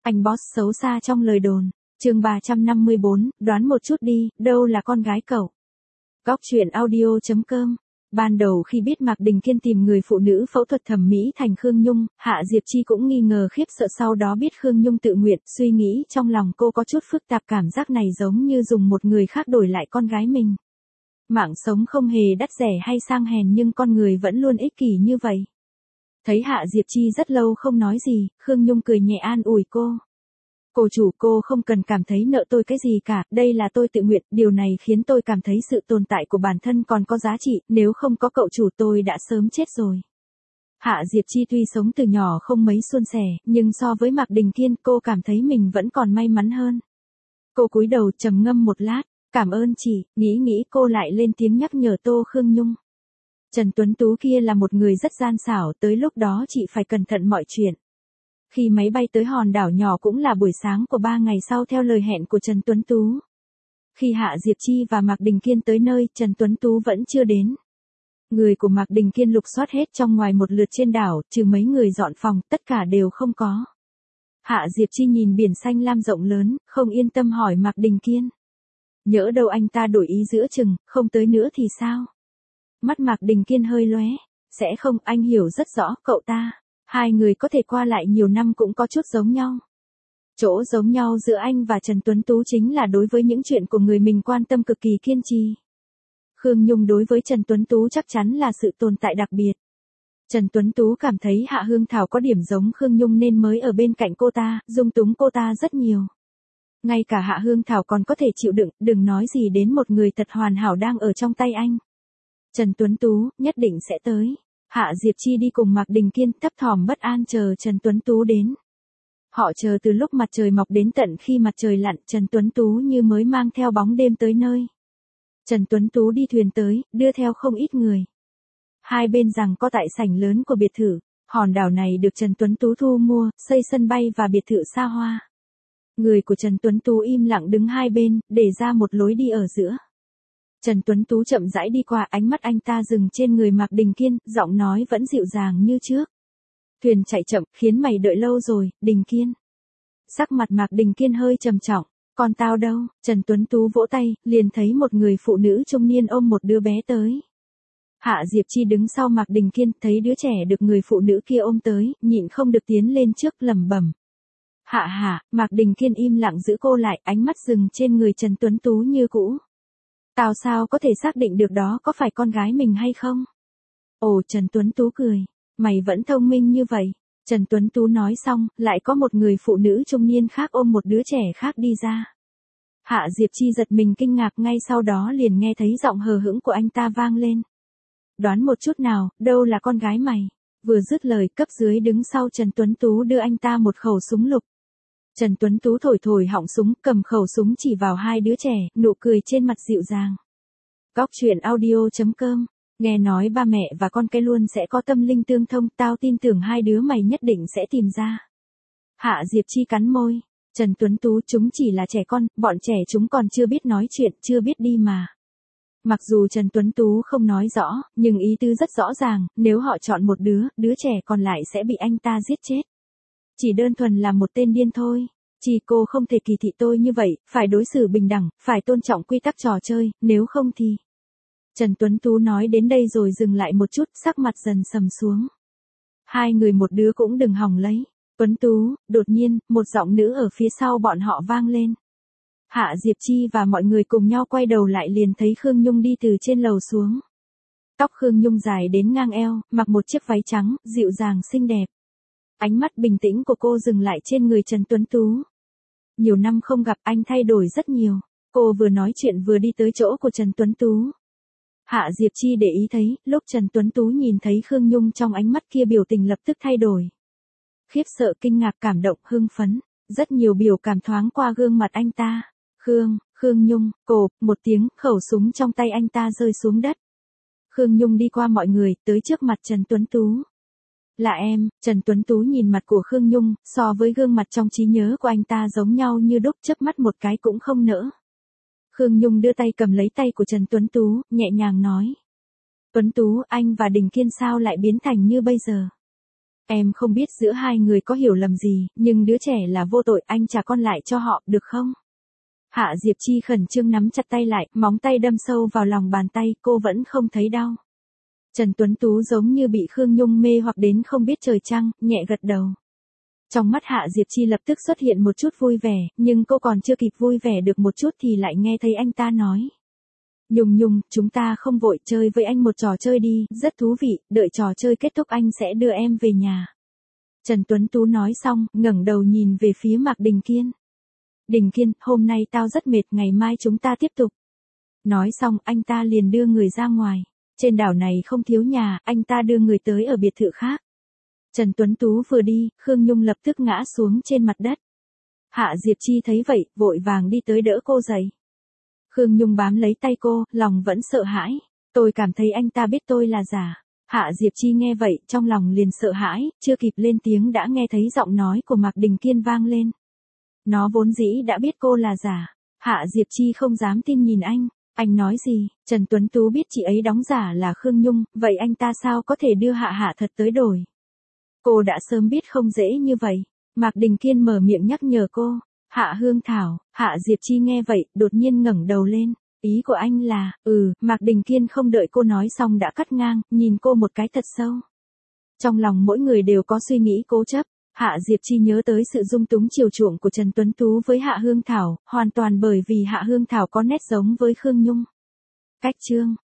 Anh boss xấu xa trong lời đồn. Chương 354, đoán một chút đi, đâu là con gái cậu? Góc truyện audio.com. Ban đầu khi biết Mạc Đình Kiên tìm người phụ nữ phẫu thuật thẩm mỹ thành Khương Nhung, Hạ Diệp Chi cũng nghi ngờ khiếp sợ, sau đó biết Khương Nhung tự nguyện, suy nghĩ trong lòng cô có chút phức tạp, cảm giác này giống như dùng một người khác đổi lại con gái mình. Mạng sống không hề đắt rẻ hay sang hèn nhưng con người vẫn luôn ích kỷ như vậy. Thấy Hạ Diệp Chi rất lâu không nói gì, Khương Nhung cười nhẹ an ủi cô. Cô chủ, cô không cần cảm thấy nợ tôi cái gì cả, đây là tôi tự nguyện, điều này khiến tôi cảm thấy sự tồn tại của bản thân còn có giá trị, nếu không có cậu chủ tôi đã sớm chết rồi. Hạ Diệp Chi tuy sống từ nhỏ không mấy suôn sẻ, nhưng so với Mạc Đình Kiên cô cảm thấy mình vẫn còn may mắn hơn. Cô cúi đầu trầm ngâm một lát, cảm ơn chị, nghĩ cô lại lên tiếng nhắc nhở Tô Khương Nhung. Trần Tuấn Tú kia là một người rất gian xảo, tới lúc đó chị phải cẩn thận mọi chuyện. Khi máy bay tới hòn đảo nhỏ cũng là buổi sáng của 3 ngày sau theo lời hẹn của Trần Tuấn Tú. Khi Hạ Diệp Chi và Mạc Đình Kiên tới nơi, Trần Tuấn Tú vẫn chưa đến. Người của Mạc Đình Kiên lục soát hết trong ngoài một lượt trên đảo, trừ mấy người dọn phòng, tất cả đều không có. Hạ Diệp Chi nhìn biển xanh lam rộng lớn, không yên tâm hỏi Mạc Đình Kiên. Nhỡ đâu anh ta đổi ý giữa chừng, không tới nữa thì sao? Mắt Mạc Đình Kiên hơi lóe. Sẽ không, anh hiểu rất rõ, cậu ta. Hai người có thể qua lại nhiều năm cũng có chút giống nhau. Chỗ giống nhau giữa anh và Trần Tuấn Tú chính là đối với những chuyện của người mình quan tâm cực kỳ kiên trì. Khương Nhung đối với Trần Tuấn Tú chắc chắn là sự tồn tại đặc biệt. Trần Tuấn Tú cảm thấy Hạ Hương Thảo có điểm giống Khương Nhung nên mới ở bên cạnh cô ta, dung túng cô ta rất nhiều. Ngay cả Hạ Hương Thảo còn có thể chịu đựng, đừng nói gì đến một người thật hoàn hảo đang ở trong tay anh. Trần Tuấn Tú, nhất định sẽ tới. Hạ Diệp Chi đi cùng Mạc Đình Kiên thấp thỏm bất an chờ Trần Tuấn Tú đến. Họ chờ từ lúc mặt trời mọc đến tận khi mặt trời lặn, Trần Tuấn Tú như mới mang theo bóng đêm tới nơi. Trần Tuấn Tú đi thuyền tới, đưa theo không ít người. Hai bên giằng co tại sảnh lớn của biệt thự, hòn đảo này được Trần Tuấn Tú thu mua, xây sân bay và biệt thự xa hoa. Người của Trần Tuấn Tú im lặng đứng hai bên, để ra một lối đi ở giữa. Trần Tuấn Tú chậm rãi đi qua, ánh mắt anh ta dừng trên người Mạc Đình Kiên, giọng nói vẫn dịu dàng như trước. Thuyền chạy chậm, khiến mày đợi lâu rồi, Đình Kiên. Sắc mặt Mạc Đình Kiên hơi trầm trọng, còn tao đâu? Trần Tuấn Tú vỗ tay, liền thấy một người phụ nữ trung niên ôm một đứa bé tới. Hạ Diệp Chi đứng sau Mạc Đình Kiên, thấy đứa trẻ được người phụ nữ kia ôm tới, nhịn không được tiến lên trước lẩm bẩm. Hạ, Mạc Đình Kiên im lặng giữ cô lại, ánh mắt dừng trên người Trần Tuấn Tú như cũ. Tao sao có thể xác định được đó có phải con gái mình hay không? Ồ, Trần Tuấn Tú cười. Mày vẫn thông minh như vậy. Trần Tuấn Tú nói xong, lại có một người phụ nữ trung niên khác ôm một đứa trẻ khác đi ra. Hạ Diệp Chi giật mình kinh ngạc, ngay sau đó liền nghe thấy giọng hờ hững của anh ta vang lên. Đoán một chút nào, đâu là con gái mày? Vừa dứt lời, cấp dưới đứng sau Trần Tuấn Tú đưa anh ta một khẩu súng lục. Trần Tuấn Tú thổi họng súng, cầm khẩu súng chỉ vào hai đứa trẻ, nụ cười trên mặt dịu dàng. Góc truyện audio.com. Nghe nói ba mẹ và con cái luôn sẽ có tâm linh tương thông, tao tin tưởng hai đứa mày nhất định sẽ tìm ra. Hạ Diệp Chi cắn môi. Trần Tuấn Tú, chúng chỉ là trẻ con, bọn trẻ chúng còn chưa biết nói chuyện, chưa biết đi mà. Mặc dù Trần Tuấn Tú không nói rõ, nhưng ý tứ rất rõ ràng, nếu họ chọn một đứa trẻ còn lại sẽ bị anh ta giết chết. Chỉ đơn thuần là một tên điên thôi. Chỉ cô không thể kỳ thị tôi như vậy, phải đối xử bình đẳng, phải tôn trọng quy tắc trò chơi, nếu không thì... Trần Tuấn Tú nói đến đây rồi dừng lại một chút, sắc mặt dần sầm xuống. Hai người một đứa cũng đừng hòng lấy. Tuấn Tú, đột nhiên, một giọng nữ ở phía sau bọn họ vang lên. Hạ Diệp Chi và mọi người cùng nhau quay đầu lại liền thấy Khương Nhung đi từ trên lầu xuống. Tóc Khương Nhung dài đến ngang eo, mặc một chiếc váy trắng, dịu dàng xinh đẹp. Ánh mắt bình tĩnh của cô dừng lại trên người Trần Tuấn Tú. Nhiều năm không gặp, anh thay đổi rất nhiều. Cô vừa nói chuyện vừa đi tới chỗ của Trần Tuấn Tú. Hạ Diệp Chi để ý thấy, lúc Trần Tuấn Tú nhìn thấy Khương Nhung trong ánh mắt kia biểu tình lập tức thay đổi. Khiếp sợ, kinh ngạc, cảm động, hưng phấn. Rất nhiều biểu cảm thoáng qua gương mặt anh ta. Khương Nhung, cộp, một tiếng, khẩu súng trong tay anh ta rơi xuống đất. Khương Nhung đi qua mọi người, tới trước mặt Trần Tuấn Tú. Là em. Trần Tuấn Tú nhìn mặt của Khương Nhung, so với gương mặt trong trí nhớ của anh ta giống nhau như đúc, chớp mắt một cái cũng không nỡ. Khương Nhung đưa tay cầm lấy tay của Trần Tuấn Tú, nhẹ nhàng nói. Tuấn Tú, anh và Đình Kiên sao lại biến thành như bây giờ? Em không biết giữa hai người có hiểu lầm gì, nhưng đứa trẻ là vô tội, anh trả con lại cho họ, được không? Hạ Diệp Chi khẩn trương nắm chặt tay lại, móng tay đâm sâu vào lòng bàn tay, cô vẫn không thấy đau. Trần Tuấn Tú giống như bị Khương Nhung mê hoặc đến không biết trời trăng, nhẹ gật đầu. Trong mắt Hạ Diệp Chi lập tức xuất hiện một chút vui vẻ, nhưng cô còn chưa kịp vui vẻ được một chút thì lại nghe thấy anh ta nói. Nhung Nhung, chúng ta không vội, chơi với anh một trò chơi đi, rất thú vị, đợi trò chơi kết thúc anh sẽ đưa em về nhà. Trần Tuấn Tú nói xong, ngẩng đầu nhìn về phía Mạc Đình Kiên. Đình Kiên, hôm nay tao rất mệt, ngày mai chúng ta tiếp tục. Nói xong, anh ta liền đưa người ra ngoài. Trên đảo này không thiếu nhà, anh ta đưa người tới ở biệt thự khác. Trần Tuấn Tú vừa đi, Khương Nhung lập tức ngã xuống trên mặt đất. Hạ Diệp Chi thấy vậy, vội vàng đi tới đỡ cô dậy. Khương Nhung bám lấy tay cô, lòng vẫn sợ hãi. Tôi cảm thấy anh ta biết tôi là giả. Hạ Diệp Chi nghe vậy, trong lòng liền sợ hãi, chưa kịp lên tiếng đã nghe thấy giọng nói của Mạc Đình Kiên vang lên. Nó vốn dĩ đã biết cô là giả. Hạ Diệp Chi không dám tin nhìn anh. Anh nói gì? Trần Tuấn Tú biết chị ấy đóng giả là Khương Nhung, vậy anh ta sao có thể đưa Hạ thật tới đổi? Cô đã sớm biết không dễ như vậy. Mạc Đình Kiên mở miệng nhắc nhở cô. Hạ Hương Thảo, Hạ Diệp Chi nghe vậy, đột nhiên ngẩng đầu lên. Ý của anh là, Mạc Đình Kiên không đợi cô nói xong đã cắt ngang, nhìn cô một cái thật sâu. Trong lòng mỗi người đều có suy nghĩ cố chấp. Hạ Diệp Chi nhớ tới sự dung túng chiều chuộng của Trần Tuấn Tú với Hạ Hương Thảo, hoàn toàn bởi vì Hạ Hương Thảo có nét giống với Khương Nhung. Cách chương